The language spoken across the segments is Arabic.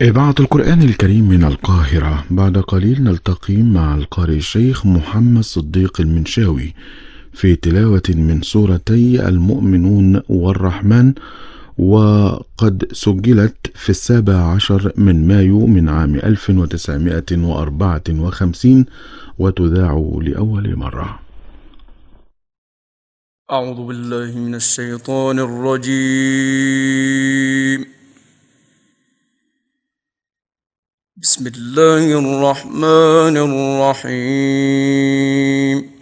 إذاعة القرآن الكريم من القاهرة. بعد قليل نلتقي مع القارئ الشيخ محمد صديق المنشاوي في تلاوة من سورتي المؤمنون والرحمن، وقد سجلت في 17 من مايو من عام 1954، وتذاع لأول مرة. أعوذ بالله من الشيطان الرجيم. بسم الله الرحمن الرحيم.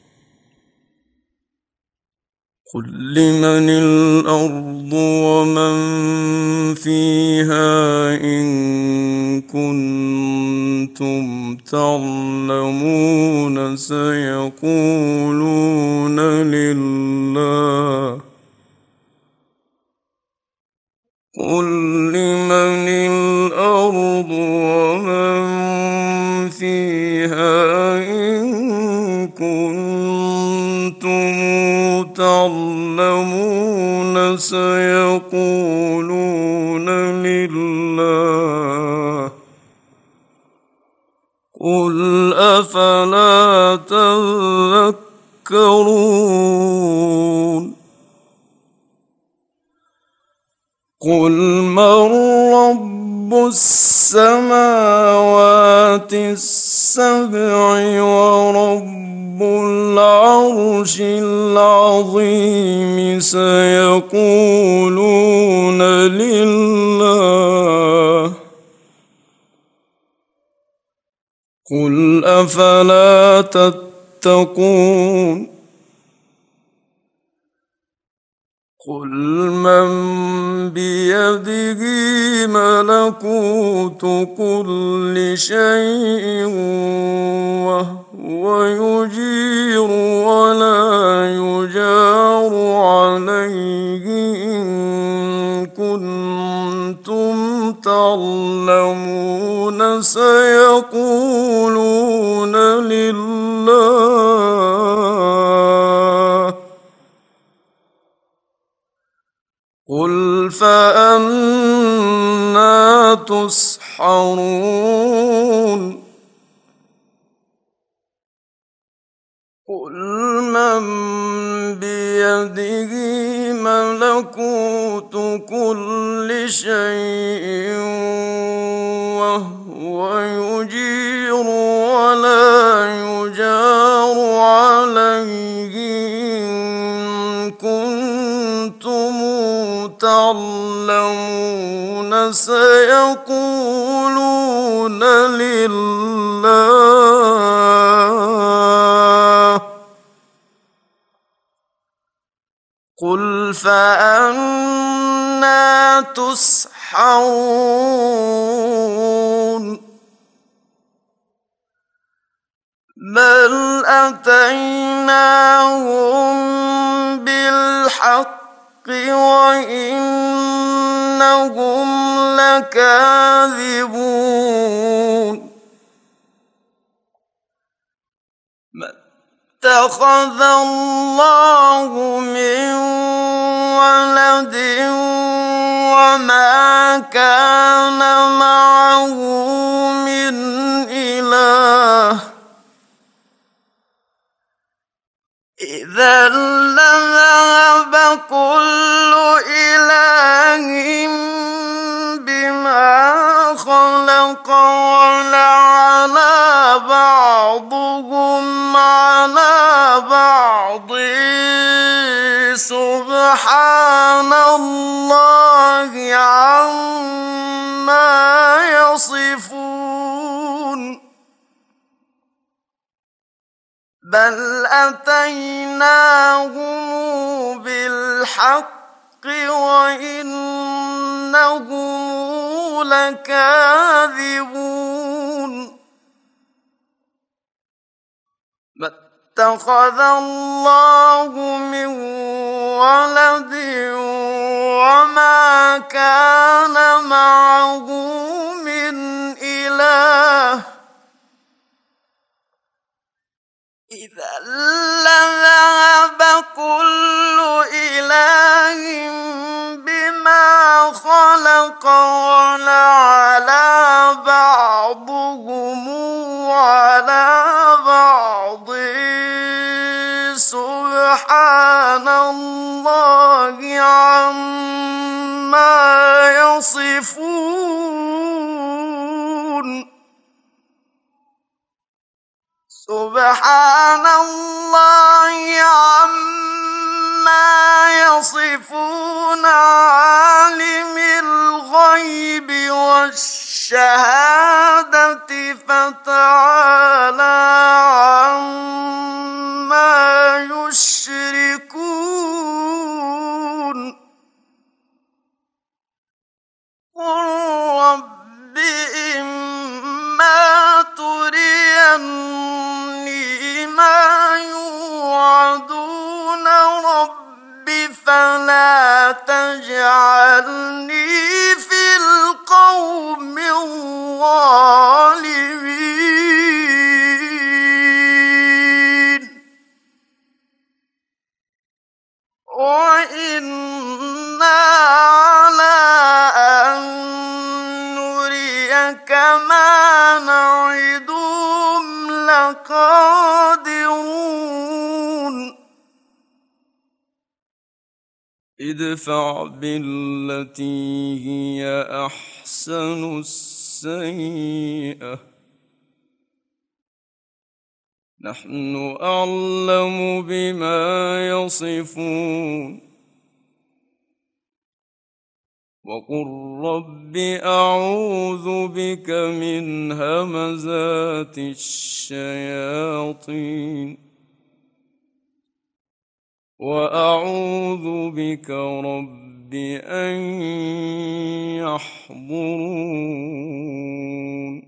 قل لمن الأرض ومن فيها إن كنتم تعلمون سيقولون لله. قل لمن الأرض ومن فيها إن كنتم تعلمون سيقولون لله. قل أفلا تذكرون. قل من رب السماوات السبع ورب العرش العظيم سيقولون لله. قل أفلا تتقون. قل من بيده ملكوت كل شيء وهو يجير ولا يجار عليه إن كنتم تعلمون سيقولون لله. قل فأنى تسحرون. قل من بيده ملكوت كل شيء وهو يجير ولا يجار عليه إن كنتم تعلمون سيقولون لله. قل فأنى تسحرون. بل أتيناهم بالحق وإنهم لكاذبون. ما اتخذ الله من ولد وما كان معه من إله. إذا لذهب كل إله بما خلق ولعلى بعضهم على بعض سبحان الله عما يصفون. بل أتيناهم بالحق وإنهم لكاذبون. ما اتخذ الله من ولد وما كان معه من إله. إذا لذهب كل إله بما خلق ولعلى بعضهم على بعض سبحان الله عما يصفون سبحان الله عما يصفون عالم الغيب والشهادة فتعالى عما يشركون قل رب إما تريني ما يوعدون رب فلا تجعلني في القوم الظالمين وإنا على أن نريك ما نعدهم لقادرون ادفع بالتي هي أحسن السيئة نحن أعلم بما يصفون وقل رب أعوذ بك من همزات الشياطين وأعوذ بك رب أن يحضرون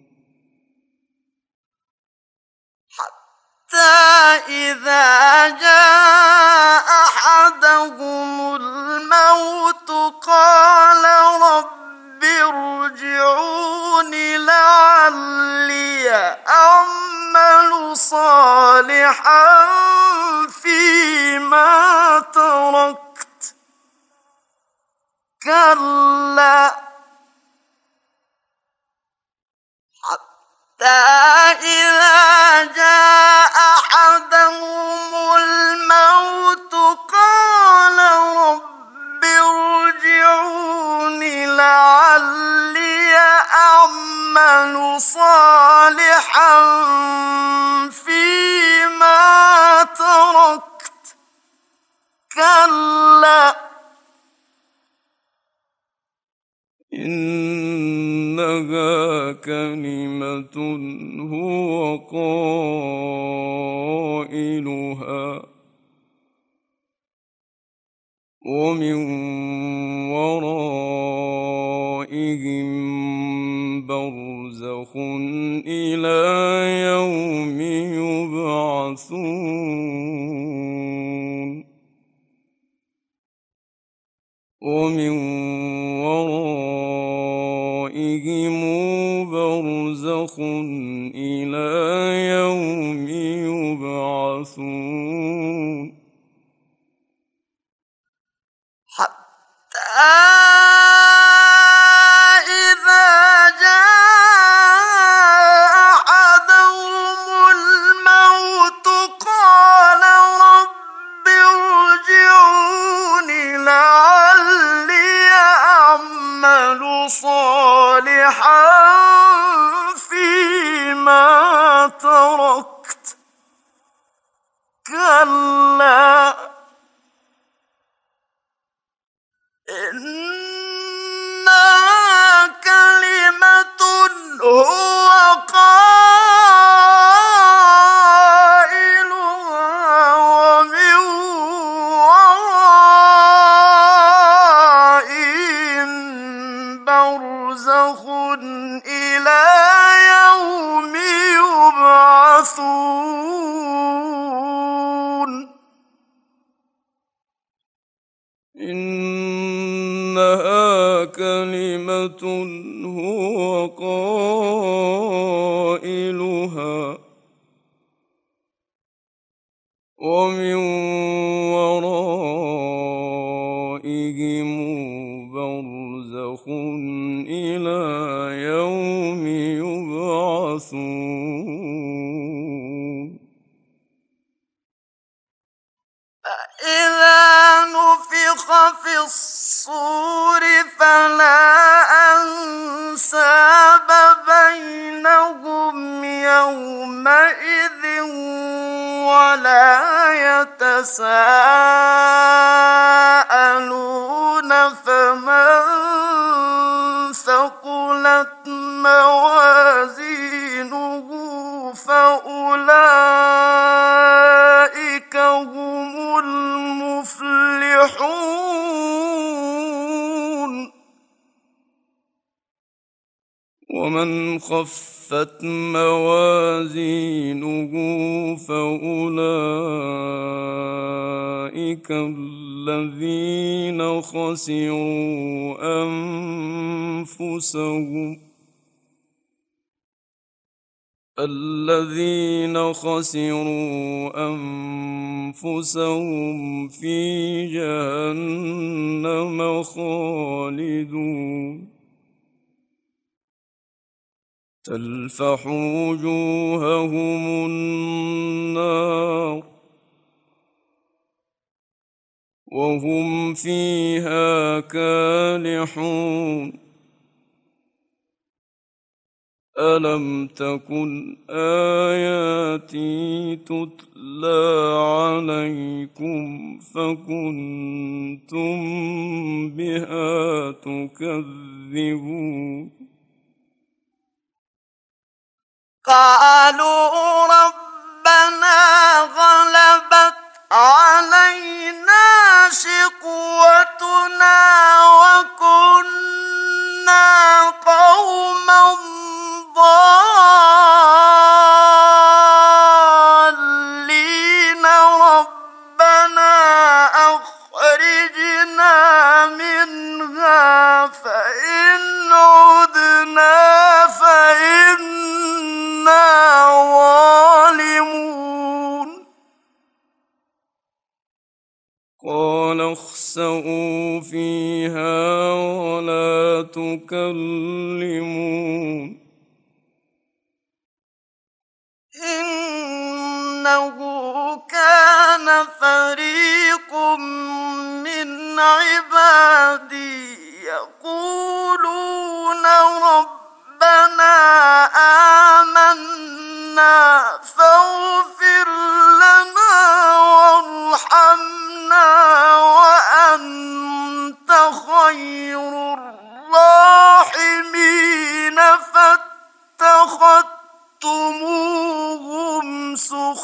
حتى إذا جاء أحدهم الموت قال رب ارجعون لعلي أعمل صالحا فيما تركت كلا حتى إذا جاء أحدهم الموت قال رب ارجعون لعلي أعمل صالحا فيما تركت كلا إنها كلمة هو قائلها ومن ورائهم برزخ إلى يوم يبعثون ومن ورائهم برزخ إلى يوم يبعثون حتى إذا جاء أحدهم الموت قال رب ارجعون لعلي أعمل صالحا فيما تركت كلا إنها كلمة هو قائلها ومن ورائهم برزخ إلى يوم يبعثون إنها كلمة هو قائلها ومن ورائهم برزخ إلى يوم يبعثون يتساءلون فمن ثقلت موازينه فأولئك هم المفلحون ومن خفت موازينه فأولئك الذين خسروا أنفسهم في جهنم خالدون تلفح وجوههم النار وهم فيها كالحون ألم تكن آياتي تتلى عليكم فكنتم بها تكذبون قالوا ربنا غلبت علينا شقوتنا وكنا قوما ضالين ربنا أخرجنا منها فإن عدنا فإنا ظالمون قال اخسئوا فيها ولا تكلمون إنه كان فريق من عبادي يقولون ربنا آمنا فاغفر لنا وارحمنا وأنت خير الراحمين فاتخذتموهم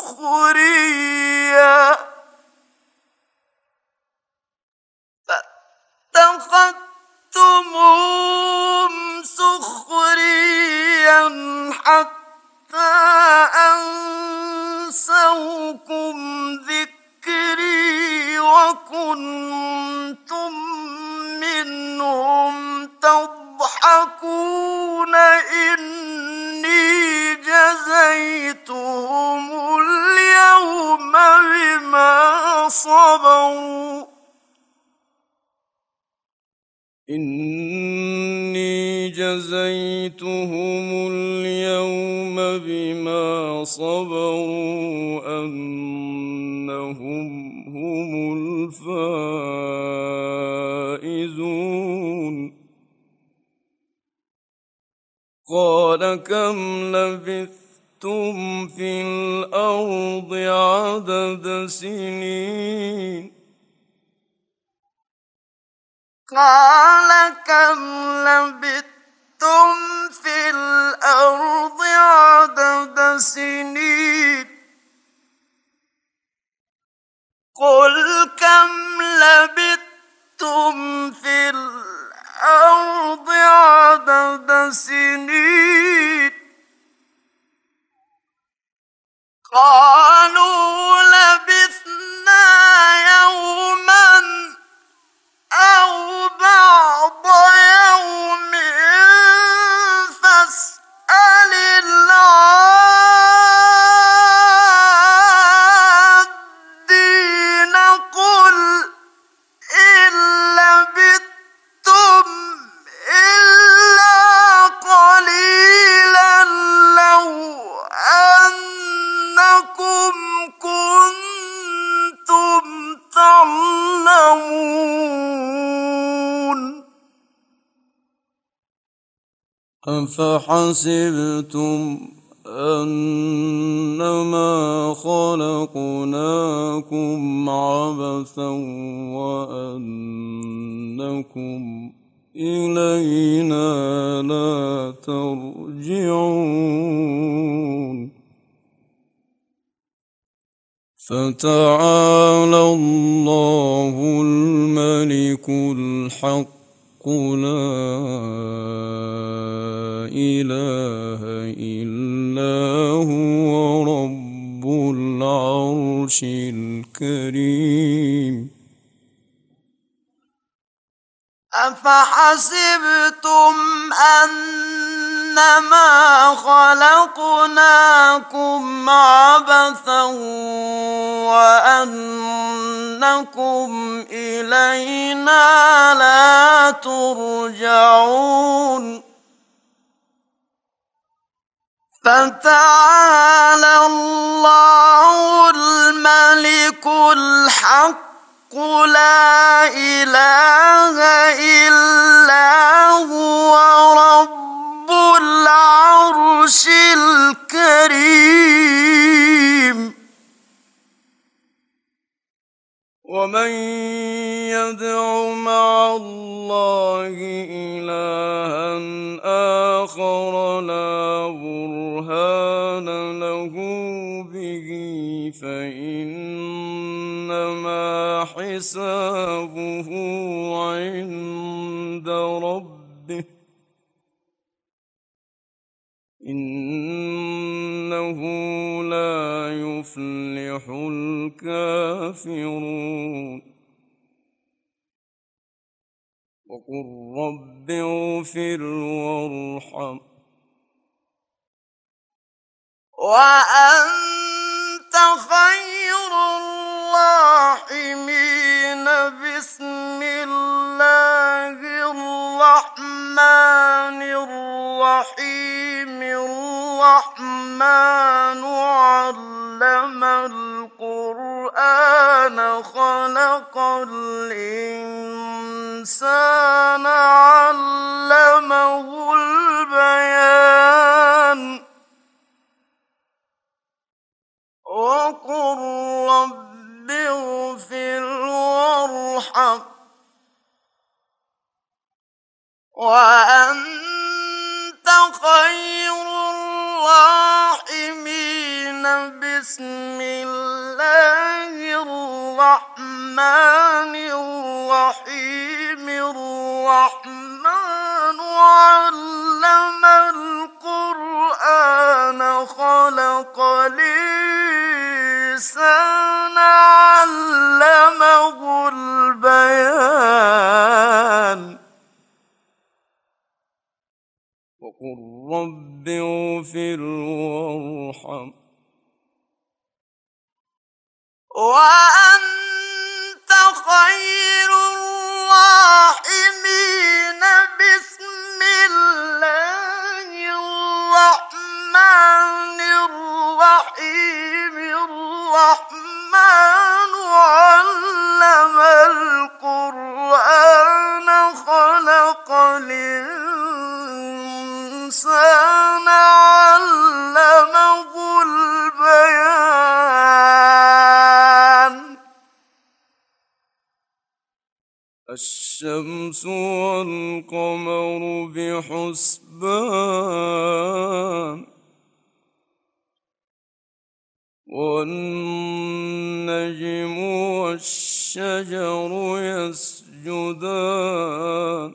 سخريا حتى أنسوكم ذكري وكنتم منهم تضحكون إني جزيتهم اليوم بما صبروا أنهم هم الفائزون قال كم لبثتم في الأرض عدد سنين قال كم لبثتم في الأرض عدد سنين قل كم لبثتم في الأرض عدد سنين قالوا لبثنا يوما أو بعض يوم فاسأل العادين قل إن لبثتم إلا قليلا لو أنكم كنتم تعلمون أفحسبتم أنما خلقناكم عبثا وأنكم إلينا لا ترجعون فتعالى الله الملك الحق لا إله إلا هو رب العرش الكريم أفحسبتم أنما خلقناكم عبثا وأنكم إلينا لا ترجعون فتعالى الله الملك الحق لا إله إلا هو رب العرش الكريم ومن يدع مع الله إلها آخر لا برهان له به فإنما حسابه عند ربه إنه لا يفلح الكافرون وقل رب اغفر وارحم وأنت خير الراحمين بسم الله الرحمن الرحيم الرحمن علم القرآن خلق الإنسان علمه البيان وقل رب اغفر وارحم وأنت خير الراحمين بسم الله الرحمن الرحيم الرحمن علم القرآن خلق الإنسان علمه البيان وقل رب اغفر وارحم وأنت خير الراحمين بسم الله الرحمن الرحيم الرحمن علم القرآن خلق الإنسان علمه البيان الشمس والقمر بحسبان والنجم والشجر يسجدان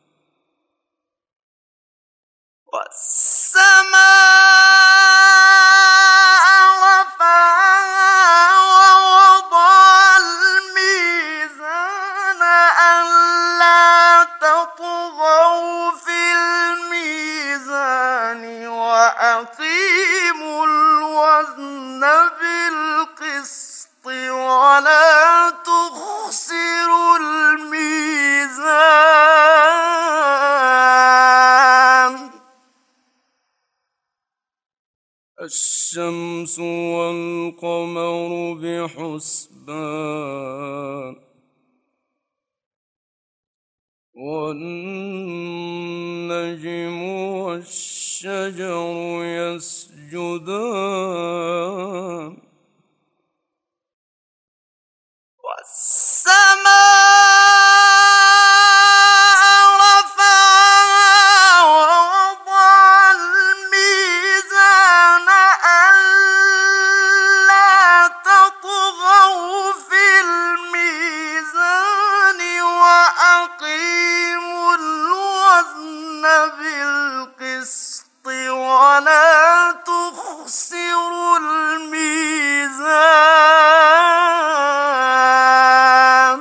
والسماء رفعها ووضع الميزان ألا تطغوا في الميزان وأقيموا الوزن بالقسط ولا تخسروا الميزان الشمس والقمر بحسبان والنجم والشجر والشجر يسجدان والسماء رفعها ووضع الميزان ألا تطغوا في الميزان وأقيموا الوزن بالقسط ولا تخسروا الميزان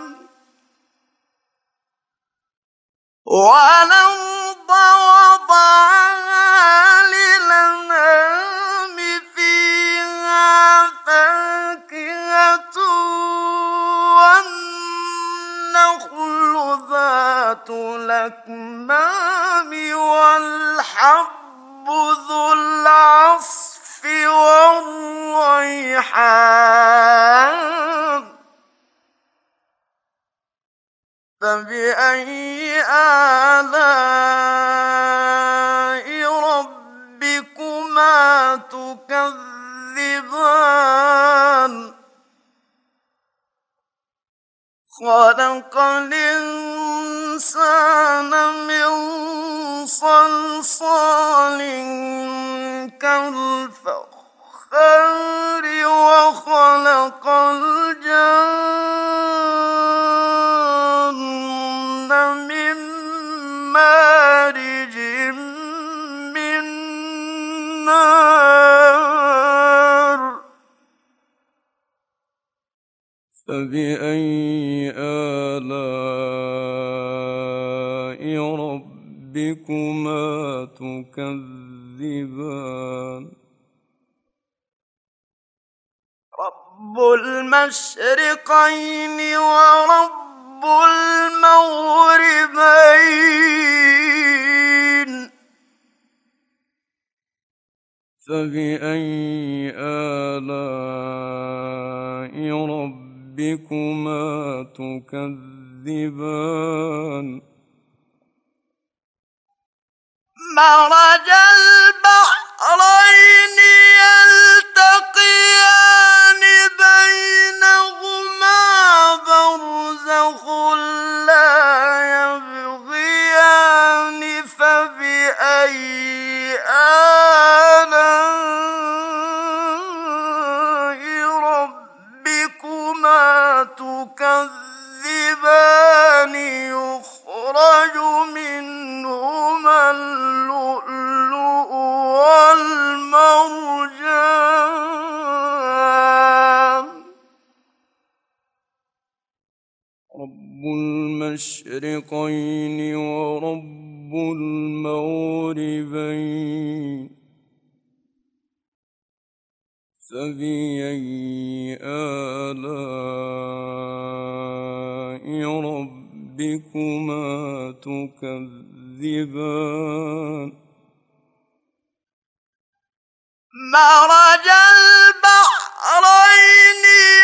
والأرض وضعها للأنام فيها فاكهة والنخل ذات الأكمام والحب ذو العصف والريحان فبأي آلاء ربكما تكذبان خلق الإنسان من صلصال كالفخار وخلق الجن من مارج من نار فبأي آلاء ربكما تكذبان رب المشرقين ورب المغربين فبأي آلاء ربكما تكذبان مرج البحرين يلتقيان بينهما برزخ لا يبغيان فبأي آلاء ربكما تكذبان يخرج منهما اللؤلؤ والمرجان رب المشرقين ورب المغربين فبأي آلاء ربكما تكذبان مرج البحرين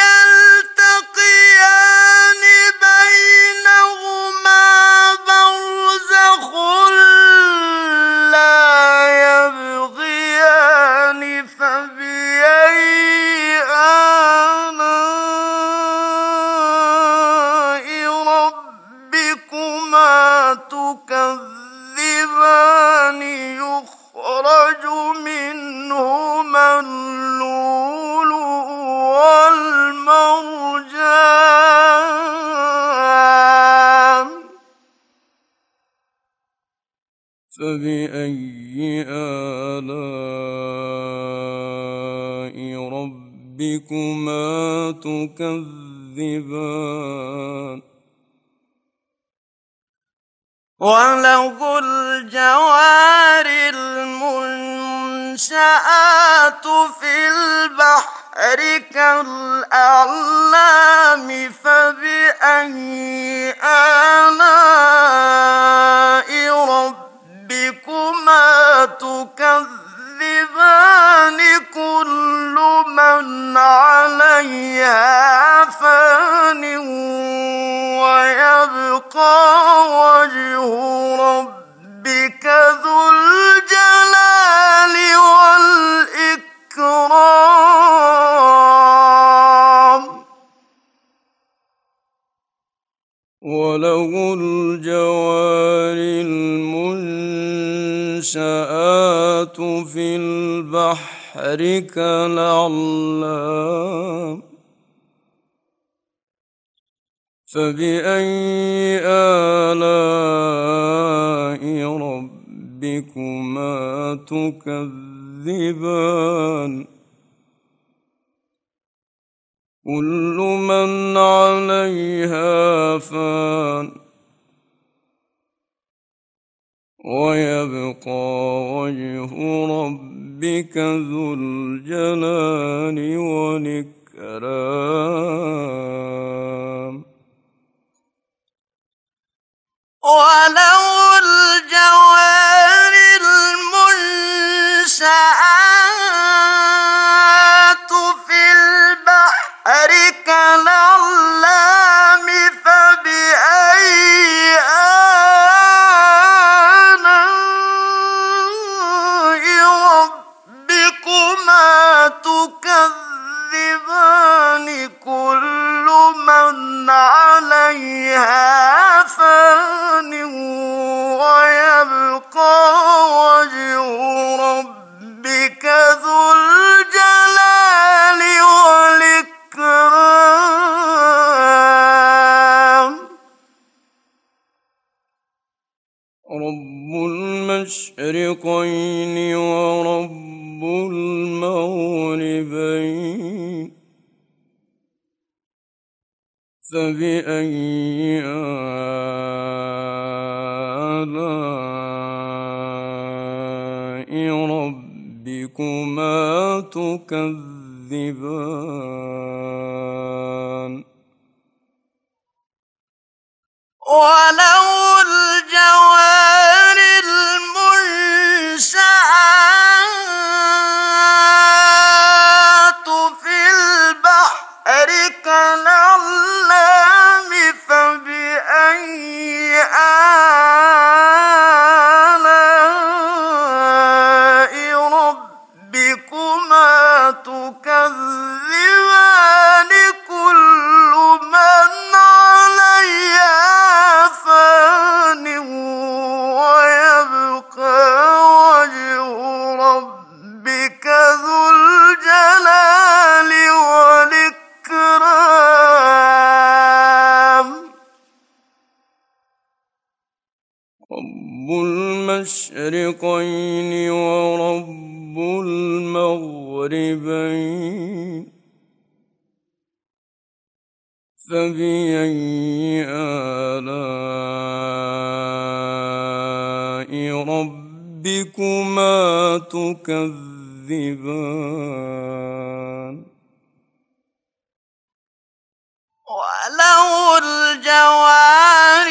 يلتقيان بينهما برزخ لا يبغيان فبأي آلاء ربكما تكذبان يخرج منهما اللؤلؤ والمرجان فبأي آلاء ربكما تكذبان وله الجوار المنشآت في البحر كالأعلام فبأي آلاء ربكما تكذبان كل من عليها فان ويبقى وجه ربك ذو الجلال في البحر كالأعلام فبأي آلاء ربكما تكذبان كل من عليها فان ويبقى وجه ربك ذو الجلال والإكرام وله الجوار المنشآت في البحر كالأعلام فبأي آلاء ربكما تكذبان كل من عليها فان ويبقى وجه ربك ذو الجلال والإكرام رب المشرقين ورب المغربين فبأي آلاء ربكما تكذبان وله الجوار المنشآت في البحر كالأعلام فبأي آلاء ربكما تكذبان كل من عليها فان ويبقى وجه ربك ذو الجلال والإكرام رب المشرقين ورب المغربين فبأي آلاء ربكما تكذبان وله الجوار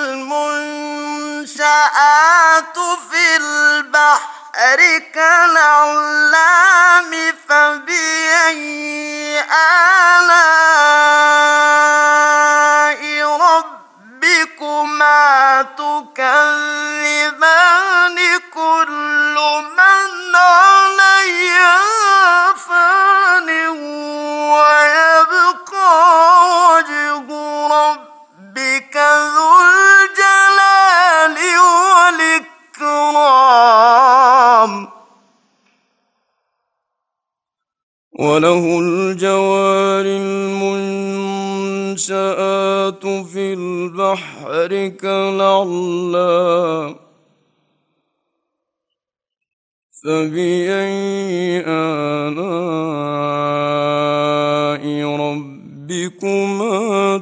المنشآت في البحر كالأعلام فبأي آلاء ربكما تكذبان كل من عليها فان ويبقى وجه ربك ذو الجلال والإكرام وله الجوار المنشآت في البحر كالأعلام فبأي آلاء ربكما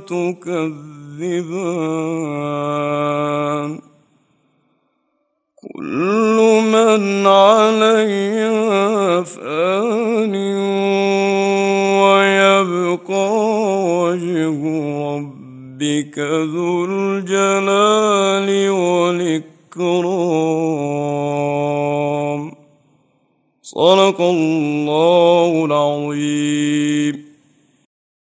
تكذبان كل من عليها فان ويبقى وجه ربك ذو الجلال والإكرام صدق الله العظيم